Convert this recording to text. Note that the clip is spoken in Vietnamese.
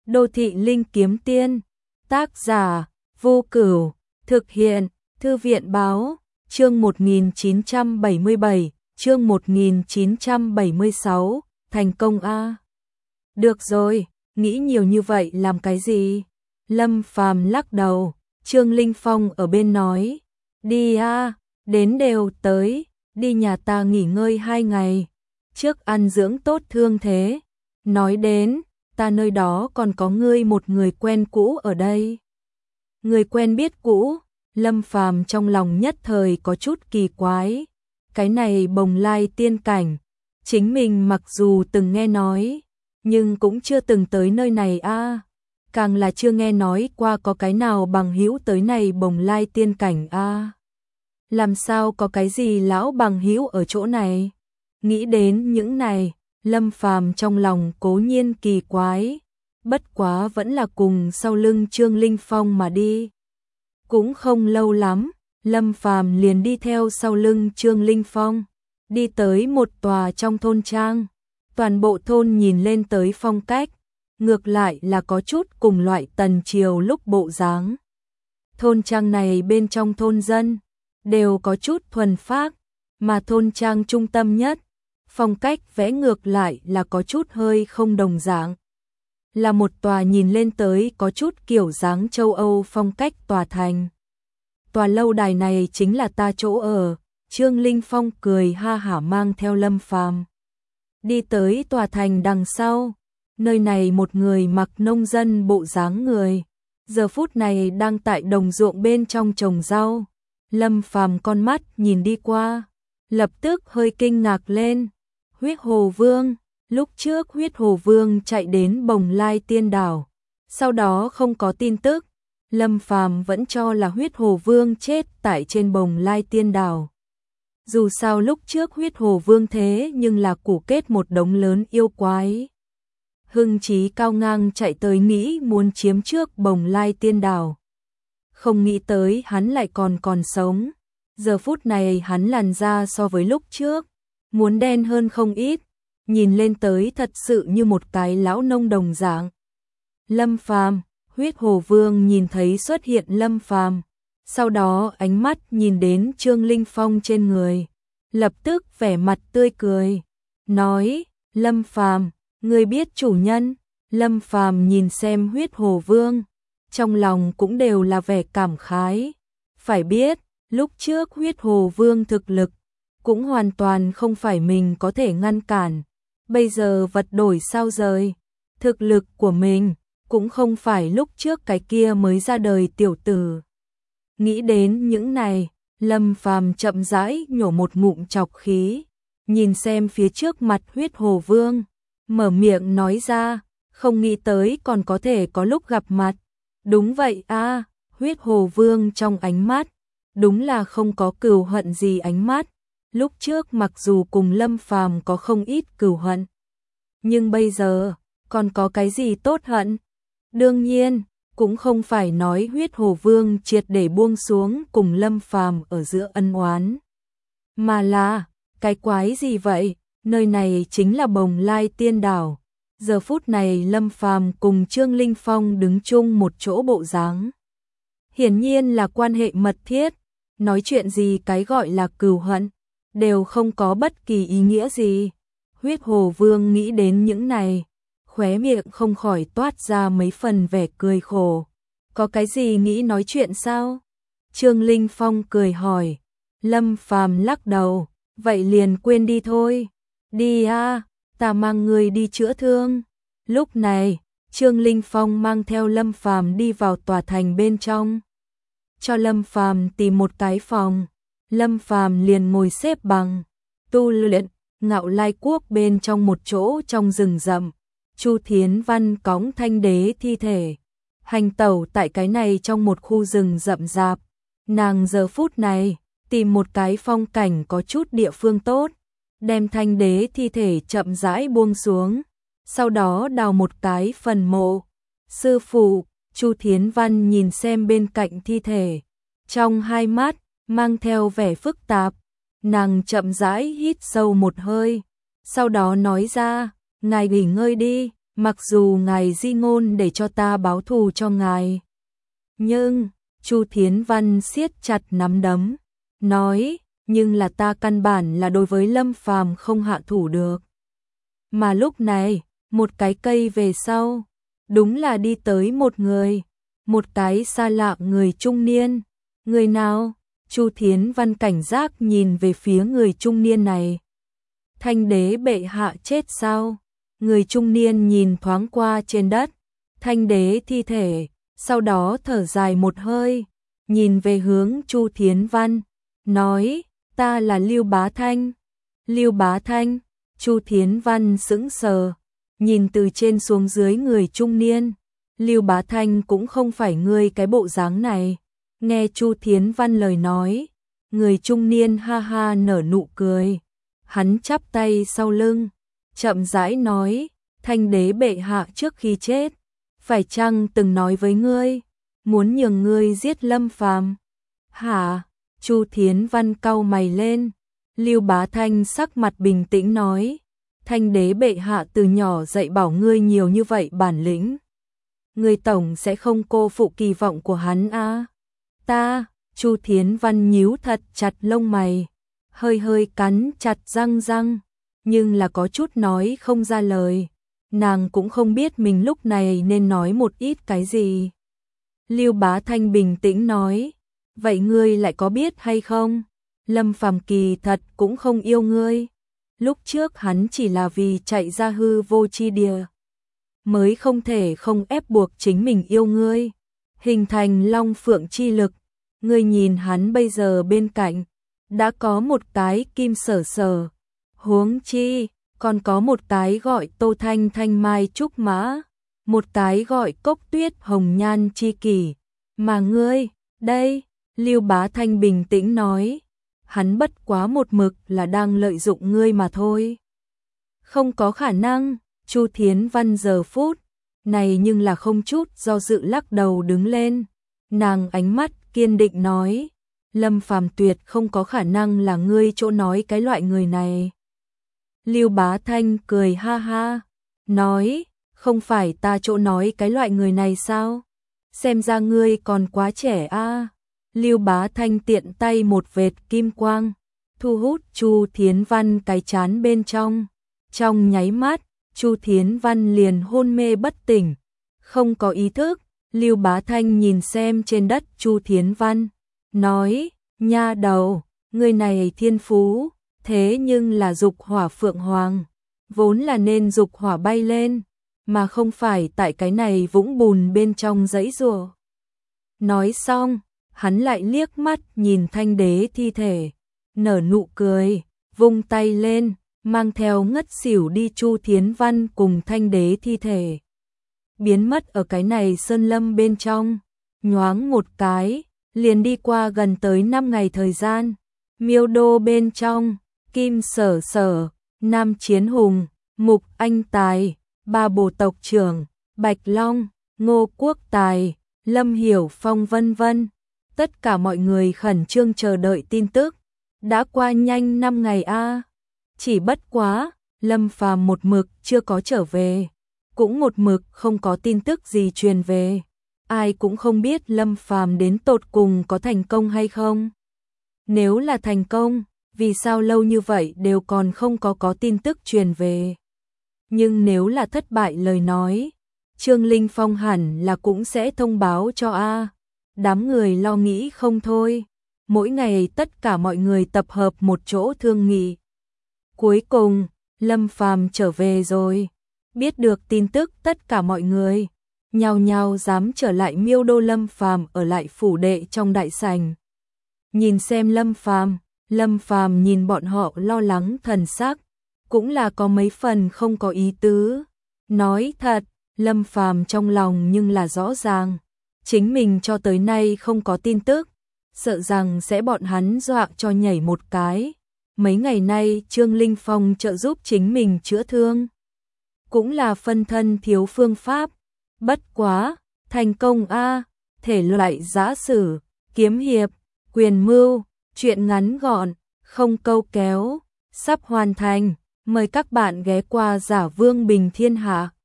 Đô thị linh kiếm tiên, tác giả, Vô Cửu, thực hiện, Thư viện báo, chương 1977, chương 1976, thành công a. Được rồi, nghĩ nhiều như vậy làm cái gì? Lâm Phàm lắc đầu, Trương Linh Phong ở bên nói, đi a, đến đều tới, đi nhà ta nghỉ ngơi 2 ngày, trước ăn dưỡng tốt thương thế. Nói đến, ta nơi đó còn có ngươi một người quen cũ ở đây. Người quen biết cũ, Lâm Phàm trong lòng nhất thời có chút kỳ quái. Cái này Bồng Lai tiên cảnh, chính mình mặc dù từng nghe nói, nhưng cũng chưa từng tới nơi này a. Càng là chưa nghe nói qua có cái nào bằng hữu tới này Bồng Lai tiên cảnh a. Làm sao có cái gì lão bằng hữu ở chỗ này? Nghĩ đến những này, Lâm Phàm trong lòng cố nhiên kỳ quái, bất quá vẫn là cùng sau lưng Trương Linh Phong mà đi. Cũng không lâu lắm, Lâm Phàm liền đi theo sau lưng Trương Linh Phong, đi tới một tòa trong thôn trang. Toàn bộ thôn nhìn lên tới phong cách, ngược lại là có chút cùng loại tần triều lúc bộ dáng. Thôn trang này bên trong thôn dân đều có chút thuần phác, mà thôn trang trung tâm nhất, phong cách vẽ ngược lại là có chút hơi không đồng dạng. Là một tòa nhìn lên tới có chút kiểu dáng châu Âu phong cách tòa thành. Tòa lâu đài này chính là ta chỗ ở, Trương Linh Phong cười ha hả mang theo Lâm Phàm đi tới tòa thành đằng sau. Nơi này một người mặc nông dân bộ dáng người, giờ phút này đang tại đồng ruộng bên trong trồng rau. Lâm Phàm con mắt nhìn đi qua, lập tức hơi kinh ngạc lên. Huyết Hồ Vương, lúc trước Huyết Hồ Vương chạy đến Bồng Lai Tiên Đảo, sau đó không có tin tức. Lâm Phàm vẫn cho là Huyết Hồ Vương chết tại trên Bồng Lai Tiên Đảo. Dù sao lúc trước Huyết Hồ Vương thế nhưng là củ kết một đống lớn yêu quái. Hưng chí cao ngang chạy tới nghĩ muốn chiếm trước Bồng Lai Tiên Đảo. Không nghĩ tới hắn lại còn sống. Giờ phút này hắn làn da so với lúc trước muốn đen hơn không ít, nhìn lên tới thật sự như một cái lão nông đồng dạng. Lâm Phàm, Huyết Hồ Vương nhìn thấy xuất hiện Lâm Phàm, sau đó ánh mắt nhìn đến Trương Linh Phong trên người, lập tức vẻ mặt tươi cười, nói, Lâm Phàm, ngươi biết chủ nhân. Lâm Phàm nhìn xem Huyết Hồ Vương, trong lòng cũng đều là vẻ cảm khái. Phải biết, lúc trước Huyết Hồ Vương thực lực cũng hoàn toàn không phải mình có thể ngăn cản. Bây giờ vật đổi sao rời, thực lực của mình cũng không phải lúc trước cái kia mới ra đời tiểu tử. Nghĩ đến những này, Lâm Phàm chậm rãi nhổ một ngụm trọc khí, nhìn xem phía trước mặt Huyết Hồ Vương, mở miệng nói ra, không nghĩ tới còn có thể có lúc gặp mặt. Đúng vậy a, Huyết Hồ Vương trong ánh mắt, đúng là không có cừu hận gì ánh mắt. Lúc trước mặc dù cùng Lâm Phàm có không ít cừu hận, nhưng bây giờ còn có cái gì tốt hận? Đương nhiên, cũng không phải nói Huyết Hồ Vương triệt để buông xuống cùng Lâm Phàm ở giữa ân oán, mà là, cái quái gì vậy? Nơi này chính là Bồng Lai Tiên Đảo. Giờ phút này Lâm Phàm cùng Trương Linh Phong đứng chung một chỗ bộ dáng, hiển nhiên là quan hệ mật thiết, nói chuyện gì cái gọi là cừu hận đều không có bất kỳ ý nghĩa gì. Huyết Hồ Vương nghĩ đến những này, khóe miệng không khỏi toát ra mấy phần vẻ cười khổ. Có cái gì nghĩ nói chuyện sao? Trương Linh Phong cười hỏi. Lâm Phàm lắc đầu, vậy liền quên đi thôi. Đi a, ta mang người đi chữa thương. Lúc này, Trương Linh Phong mang theo Lâm Phàm đi vào tòa thành bên trong, cho Lâm Phàm tìm một cái phòng. Lâm Phàm liền ngồi xếp bằng, tu luyện. Ngạo Lai Quốc bên trong một chỗ trong rừng rậm, Chu Thiến Văn cõng Thanh Đế thi thể, hành tẩu tại cái này trong một khu rừng rậm rạp. Nàng giờ phút này tìm một cái phong cảnh có chút địa phương tốt, đem Thanh Đế thi thể chậm rãi buông xuống, sau đó đào một cái phần mộ. Sư phụ, Chu Thiến Văn nhìn xem bên cạnh thi thể, trong hai mắt mang theo vẻ phức tạp. Nàng chậm rãi hít sâu một hơi, sau đó nói ra, ngài nghỉ ngơi đi, mặc dù ngài di ngôn để cho ta báo thù cho ngài. Nhưng, Chu Thiến Văn siết chặt nắm đấm, nói, nhưng là ta căn bản là đối với Lâm Phàm không hạ thủ được. Mà lúc này, một cái cây về sau, đúng là đi tới một người, một cái xa lạ người trung niên. Người nào? Chu Thiến Văn cảnh giác nhìn về phía người trung niên này. Thanh đế bệ hạ chết sao? Người trung niên nhìn thoáng qua trên đất, thanh đế thi thể, sau đó thở dài một hơi, nhìn về hướng Chu Thiến Văn, nói, ta là Lưu Bá Thanh. Lưu Bá Thanh, Chu Thiến Văn sững sờ, nhìn từ trên xuống dưới người trung niên. Lưu Bá Thanh cũng không phải ngươi cái bộ dáng này. Nghe Chu Thiến Văn lời nói, người trung niên ha ha nở nụ cười. Hắn chắp tay sau lưng, chậm rãi nói, thanh đế bệ hạ trước khi chết, phải chăng từng nói với ngươi, muốn nhường ngươi giết Lâm Phàm? Hả? Chu Thiến Văn cau mày lên. Lưu Bá Thanh sắc mặt bình tĩnh nói, thanh đế bệ hạ từ nhỏ dạy bảo ngươi nhiều như vậy bản lĩnh. Ngươi tổng sẽ không cô phụ kỳ vọng của hắn à? Ta, Chu Thiến Văn nhíu thật chặt lông mày, hơi hơi cắn chặt răng, nhưng là có chút nói không ra lời. Nàng cũng không biết mình lúc này nên nói một ít cái gì. Lưu Bá Thanh bình tĩnh nói, vậy ngươi lại có biết hay không? Lâm Phàm kỳ thật cũng không yêu ngươi. Lúc trước hắn chỉ là vì chạy ra hư vô chi địa, mới không thể không ép buộc chính mình yêu ngươi, hình thành long phượng chi lực. Ngươi nhìn hắn bây giờ bên cạnh, đã có một cái Kim Sở Sở, huống chi, còn có một cái gọi Tô Thanh Thanh Mai Trúc Mã, một cái gọi Cốc Tuyết Hồng Nhan Chi Kỷ. Mà ngươi, đây, Lưu Bá Thanh bình tĩnh nói, hắn bất quá một mực là đang lợi dụng ngươi mà thôi. Không có khả năng. Chu Thiến Văn giờ phút này nhưng là không chút do dự lắc đầu đứng lên. Nàng ánh mắt kiên định nói, Lâm Phàm tuyệt không có khả năng là ngươi chỗ nói cái loại người này. Lưu Bá Thanh cười ha ha, nói, không phải ta chỗ nói cái loại người này sao? Xem ra ngươi còn quá trẻ a. Lưu Bá Thanh tiện tay một vệt kim quang, thu hút Chu Thiến Văn cái chán bên trong. Trong nháy mắt, Chu Thiến Văn liền hôn mê bất tỉnh, không có ý thức. Lưu Bá Thanh nhìn xem trên đất Chu Thiến Văn, nói, nha đầu, người này thiên phú, thế nhưng là dục hỏa phượng hoàng, vốn là nên dục hỏa bay lên, mà không phải tại cái này vũng bùn bên trong giấy rùa. Nói xong, hắn lại liếc mắt nhìn thanh đế thi thể, nở nụ cười, vung tay lên, mang theo ngất xỉu đi Chu Thiến Văn cùng thanh đế thi thể. Biến mất ở cái này sơn lâm bên trong, nhoáng một cái, liền đi qua gần tới 5 ngày thời gian. Miêu đô bên trong, Kim Sở Sở, Nam Chiến Hùng, Mục Anh Tài, ba bộ tộc trưởng, Bạch Long, Ngô Quốc Tài, Lâm Hiểu Phong vân vân. Tất cả mọi người khẩn trương chờ đợi tin tức. Đã qua nhanh 5 ngày a. Chỉ bất quá, Lâm Phàm một mực chưa có trở về, cũng một mực không có tin tức gì truyền về. Ai cũng không biết Lâm Phàm đến tột cùng có thành công hay không. Nếu là thành công, vì sao lâu như vậy đều còn không có tin tức truyền về. Nhưng nếu là thất bại lời nói, Trương Linh Phong hẳn là cũng sẽ thông báo cho a. Đám người lo nghĩ không thôi. Mỗi ngày tất cả mọi người tập hợp một chỗ thương nghị. Cuối cùng, Lâm Phàm trở về rồi. Biết được tin tức tất cả mọi người nhao nhao dám trở lại Miêu đô. Lâm Phàm ở lại phủ đệ trong đại sảnh. Nhìn xem Lâm Phàm nhìn bọn họ lo lắng thần sắc, cũng là có mấy phần không có ý tứ. Nói thật, Lâm Phàm trong lòng nhưng là rõ ràng, chính mình cho tới nay không có tin tức, sợ rằng sẽ bọn hắn dọa cho nhảy một cái. Mấy ngày nay Trương Linh Phong trợ giúp chính mình chữa thương, cũng là phân thân thiếu phương pháp. Bất quá, thành công a, thể loại giã sử, kiếm hiệp, quyền mưu, truyện ngắn gọn, không câu kéo, sắp hoàn thành. Mời các bạn ghé qua Giả Vương Bình Thiên Hạ.